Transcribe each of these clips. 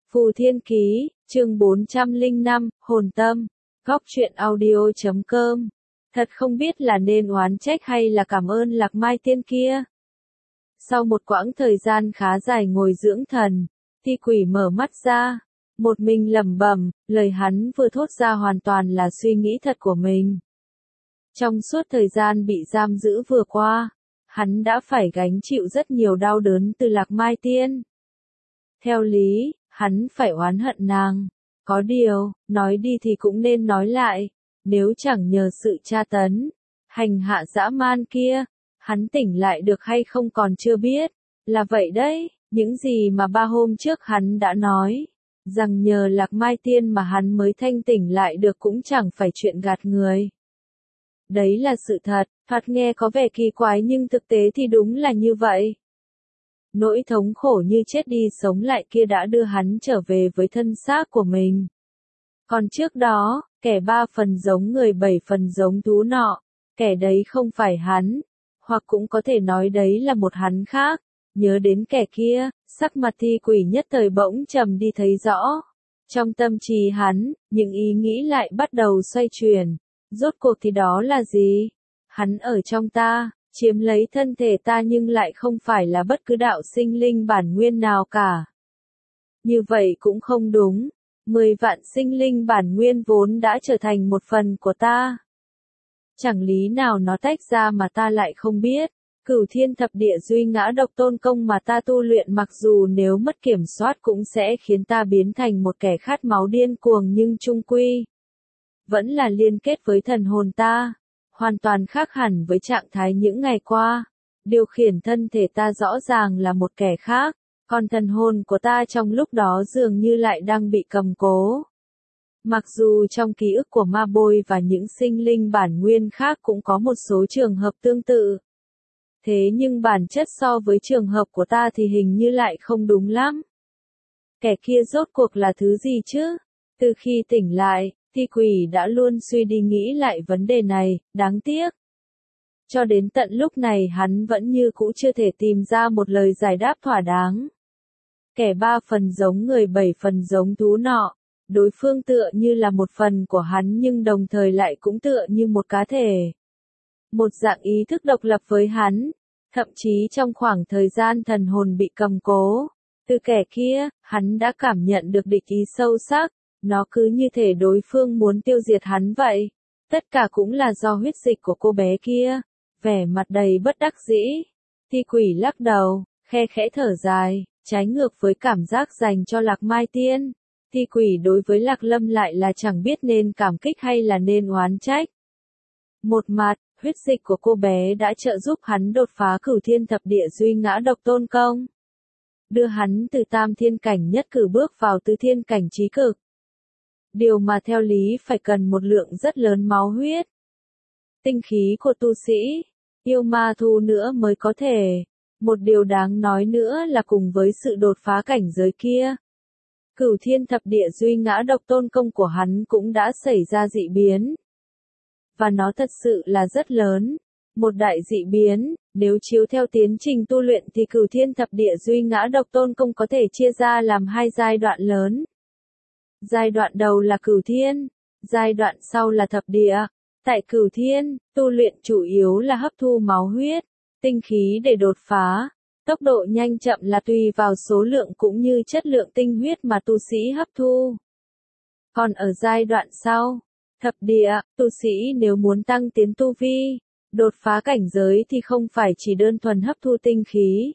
Phù Thiên Ký, chương 405, Hồn Tâm, Góc truyện audio.com. Thật không biết là nên oán trách hay là cảm ơn Lạc Mai Tiên kia. Sau một quãng thời gian khá dài ngồi dưỡng thần, Thi Quỷ mở mắt ra, một mình lẩm bẩm, lời hắn vừa thốt ra hoàn toàn là suy nghĩ thật của mình. Trong suốt thời gian bị giam giữ vừa qua, hắn đã phải gánh chịu rất nhiều đau đớn từ Lạc Mai Tiên. Theo lý, hắn phải oán hận nàng. Có điều, nói đi thì cũng nên nói lại, nếu chẳng nhờ sự tra tấn, hành hạ dã man kia, hắn tỉnh lại được hay không còn chưa biết. Là vậy đấy, những gì mà 3 hôm trước hắn đã nói, rằng nhờ Lạc Mai Tiên mà hắn mới thanh tỉnh lại được cũng chẳng phải chuyện gạt người. Đấy là sự thật, thoạt nghe có vẻ kỳ quái nhưng thực tế thì đúng là như vậy. Nỗi thống khổ như chết đi sống lại kia đã đưa hắn trở về với thân xác của mình. Còn trước đó, kẻ 3 phần giống người 7 phần giống thú nọ, kẻ đấy không phải hắn, hoặc cũng có thể nói đấy là một hắn khác. Nhớ đến kẻ kia, sắc mặt Thi Quỷ nhất thời bỗng trầm đi thấy rõ. Trong tâm trí hắn, những ý nghĩ lại bắt đầu xoay chuyển. Rốt cuộc thì đó là gì? Hắn ở trong ta, chiếm lấy thân thể ta nhưng lại không phải là bất cứ đạo sinh linh bản nguyên nào cả. Như vậy cũng không đúng. 10 vạn sinh linh bản nguyên vốn đã trở thành một phần của ta. Chẳng lý nào nó tách ra mà ta lại không biết. Cửu Thiên Thập Địa Duy Ngã Độc Tôn Công mà ta tu luyện mặc dù nếu mất kiểm soát cũng sẽ khiến ta biến thành một kẻ khát máu điên cuồng nhưng chung quy vẫn là liên kết với thần hồn ta, hoàn toàn khác hẳn với trạng thái những ngày qua. Điều khiển thân thể ta rõ ràng là một kẻ khác, còn thần hồn của ta trong lúc đó dường như lại đang bị cầm cố. Mặc dù trong ký ức của Ma Bôi và những sinh linh bản nguyên khác cũng có một số trường hợp tương tự. Thế nhưng bản chất so với trường hợp của ta thì hình như lại không đúng lắm. Kẻ kia rốt cuộc là thứ gì chứ? Từ khi tỉnh lại, Thi Quỷ đã luôn suy đi nghĩ lại vấn đề này, đáng tiếc. Cho đến tận lúc này hắn vẫn như cũ chưa thể tìm ra một lời giải đáp thỏa đáng. Kẻ 3 phần giống người 7 phần giống thú nọ, đối phương tựa như là một phần của hắn nhưng đồng thời lại cũng tựa như một cá thể. Một dạng ý thức độc lập với hắn, thậm chí trong khoảng thời gian thần hồn bị cầm cố. Từ kẻ kia, hắn đã cảm nhận được địch ý sâu sắc. Nó cứ như thể đối phương muốn tiêu diệt hắn vậy. Tất cả cũng là do huyết dịch của cô bé kia. Vẻ mặt đầy bất đắc dĩ. Thi Quỷ lắc đầu, khe khẽ thở dài, trái ngược với cảm giác dành cho Lạc Mai Tiên. Thi Quỷ đối với Lạc Lâm lại là chẳng biết nên cảm kích hay là nên oán trách. Một mặt, huyết dịch của cô bé đã trợ giúp hắn đột phá Cửu Thiên Thập Địa Duy Ngã Độc Tôn Công. Đưa hắn từ tam thiên cảnh nhất cử bước vào tứ thiên cảnh chí cực. Điều mà theo lý phải cần một lượng rất lớn máu huyết. Tinh khí của tu sĩ, yêu ma thu nữa mới có thể. Một điều đáng nói nữa là cùng với sự đột phá cảnh giới kia. Cửu Thiên Thập Địa Duy Ngã Độc Tôn Công của hắn cũng đã xảy ra dị biến. Và nó thật sự là rất lớn. Một đại dị biến, nếu chiếu theo tiến trình tu luyện thì Cửu Thiên Thập Địa Duy Ngã Độc Tôn Công có thể chia ra làm 2 giai đoạn lớn. Giai đoạn đầu là Cửu Thiên, giai đoạn sau là Thập Địa. Tại Cửu Thiên, tu luyện chủ yếu là hấp thu máu huyết, tinh khí để đột phá. Tốc độ nhanh chậm là tùy vào số lượng cũng như chất lượng tinh huyết mà tu sĩ hấp thu. Còn ở giai đoạn sau, Thập Địa, tu sĩ nếu muốn tăng tiến tu vi, đột phá cảnh giới thì không phải chỉ đơn thuần hấp thu tinh khí.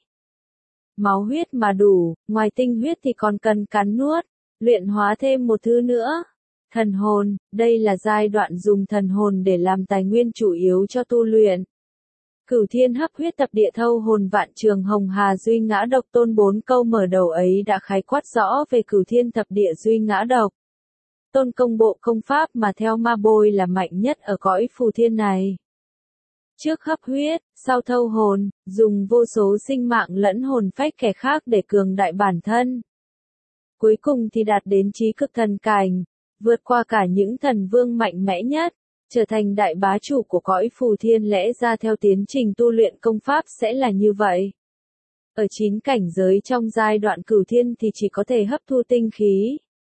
Máu huyết mà đủ, ngoài tinh huyết thì còn cần cắn nuốt. Luyện hóa thêm một thứ nữa. Thần hồn, đây là giai đoạn dùng thần hồn để làm tài nguyên chủ yếu cho tu luyện. Cửu Thiên Hấp Huyết Thập Địa Thâu Hồn Vạn Trường Hồng Hà Duy Ngã Độc Tôn 4 câu mở đầu ấy đã khái quát rõ về Cửu Thiên Thập Địa Duy Ngã Độc Tôn Công, bộ công pháp mà theo Ma Bôi là mạnh nhất ở cõi phù thiên này. Trước hấp huyết, sau thâu hồn, dùng vô số sinh mạng lẫn hồn phách kẻ khác để cường đại bản thân. Cuối cùng thì đạt đến chí cực thần cảnh, vượt qua cả những thần vương mạnh mẽ nhất, trở thành đại bá chủ của cõi phù thiên. Lẽ ra theo tiến trình tu luyện công pháp sẽ là như vậy. Ở 9 cảnh giới trong giai đoạn cửu thiên thì chỉ có thể hấp thu tinh khí,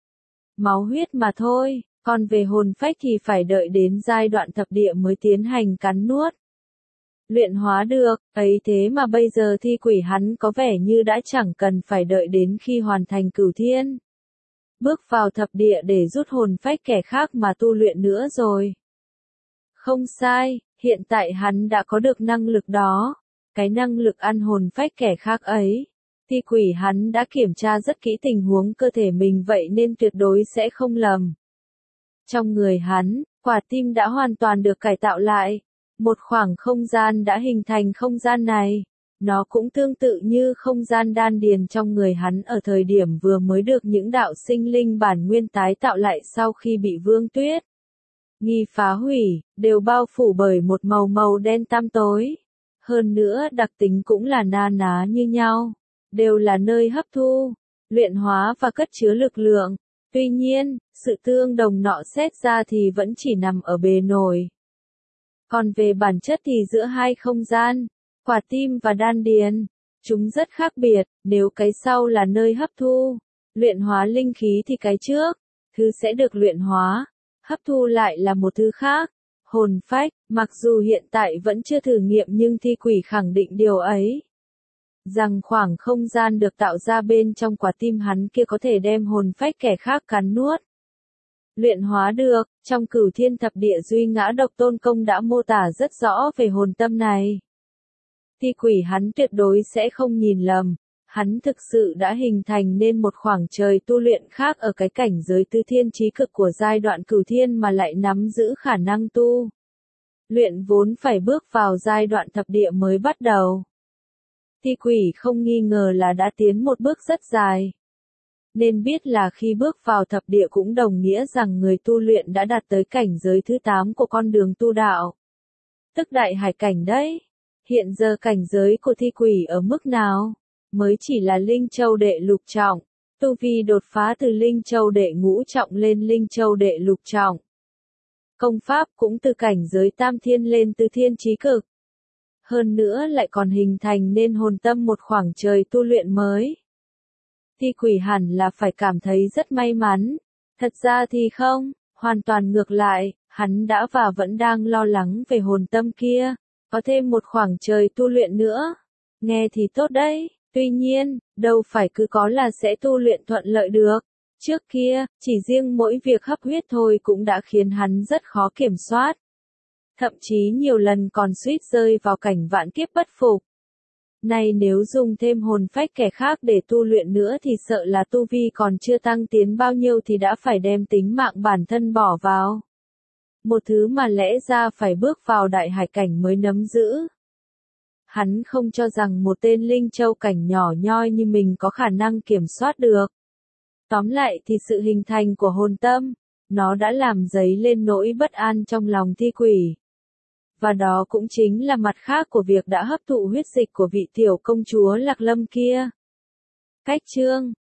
máu huyết mà thôi, còn về hồn phách thì phải đợi đến giai đoạn thập địa mới tiến hành cắn nuốt. Luyện hóa được, ấy thế mà bây giờ thi quỷ hắn có vẻ như đã chẳng cần phải đợi đến khi hoàn thành cửu thiên. Bước vào thập địa để rút hồn phách kẻ khác mà tu luyện nữa rồi. Không sai, hiện tại hắn đã có được năng lực đó. Cái năng lực ăn hồn phách kẻ khác ấy. Thi quỷ hắn đã kiểm tra rất kỹ tình huống cơ thể mình vậy nên tuyệt đối sẽ không lầm. Trong người hắn, quả tim đã hoàn toàn được cải tạo lại. Một khoảng không gian đã hình thành không gian này. Nó cũng tương tự như không gian đan điền trong người hắn ở thời điểm vừa mới được những đạo sinh linh bản nguyên tái tạo lại sau khi bị Vương Tuyết Nghi phá hủy, đều bao phủ bởi một màu màu đen tăm tối. Hơn nữa đặc tính cũng là na ná như nhau, đều là nơi hấp thu, luyện hóa và cất chứa lực lượng. Tuy nhiên, sự tương đồng nọ xét ra thì vẫn chỉ nằm ở bề nổi. Còn về bản chất thì giữa hai không gian, quả tim và đan điền, chúng rất khác biệt, nếu cái sau là nơi hấp thu, luyện hóa linh khí thì cái trước, thứ sẽ được luyện hóa, hấp thu lại là một thứ khác. Hồn phách, mặc dù hiện tại vẫn chưa thử nghiệm nhưng thi quỷ khẳng định điều ấy. Rằng khoảng không gian được tạo ra bên trong quả tim hắn kia có thể đem hồn phách kẻ khác cắn nuốt. Luyện hóa được, trong Cửu Thiên Thập Địa Duy Ngã Độc Tôn Công đã mô tả rất rõ về hồn tâm này. Thi quỷ hắn tuyệt đối sẽ không nhìn lầm, hắn thực sự đã hình thành nên một khoảng trời tu luyện khác ở cái cảnh giới tứ thiên chí cực của giai đoạn Cửu Thiên mà lại nắm giữ khả năng tu luyện vốn phải bước vào giai đoạn thập địa mới bắt đầu. Thi quỷ không nghi ngờ là đã tiến một bước rất dài. Nên biết là khi bước vào thập địa cũng đồng nghĩa rằng người tu luyện đã đạt tới cảnh giới thứ 8 của con đường tu đạo. Tức đại hải cảnh đấy. Hiện giờ cảnh giới của thi quỷ ở mức nào? Mới chỉ là Linh Châu đệ lục trọng. Tu vi đột phá từ Linh Châu đệ ngũ trọng lên Linh Châu đệ lục trọng. Công pháp cũng từ cảnh giới tam thiên lên tứ thiên chí cực. Hơn nữa lại còn hình thành nên hồn tâm một khoảng trời tu luyện mới. Thi quỷ hẳn là phải cảm thấy rất may mắn. Thật ra thì không, hoàn toàn ngược lại, hắn đã và vẫn đang lo lắng về hồn tâm kia. Có thêm một khoảng trời tu luyện nữa. Nghe thì tốt đấy, tuy nhiên, đâu phải cứ có là sẽ tu luyện thuận lợi được. Trước kia, chỉ riêng mỗi việc hấp huyết thôi cũng đã khiến hắn rất khó kiểm soát. Thậm chí nhiều lần còn suýt rơi vào cảnh vạn kiếp bất phục. Này nếu dùng thêm hồn phách kẻ khác để tu luyện nữa thì sợ là tu vi còn chưa tăng tiến bao nhiêu thì đã phải đem tính mạng bản thân bỏ vào. Một thứ mà lẽ ra phải bước vào đại hải cảnh mới nắm giữ. Hắn không cho rằng một tên Linh Châu cảnh nhỏ nhoi như mình có khả năng kiểm soát được. Tóm lại thì sự hình thành của hồn tâm, nó đã làm dấy lên nỗi bất an trong lòng thi quỷ. Và đó cũng chính là mặt khác của việc đã hấp thụ huyết dịch của vị tiểu công chúa Lạc Lâm kia. Cách chương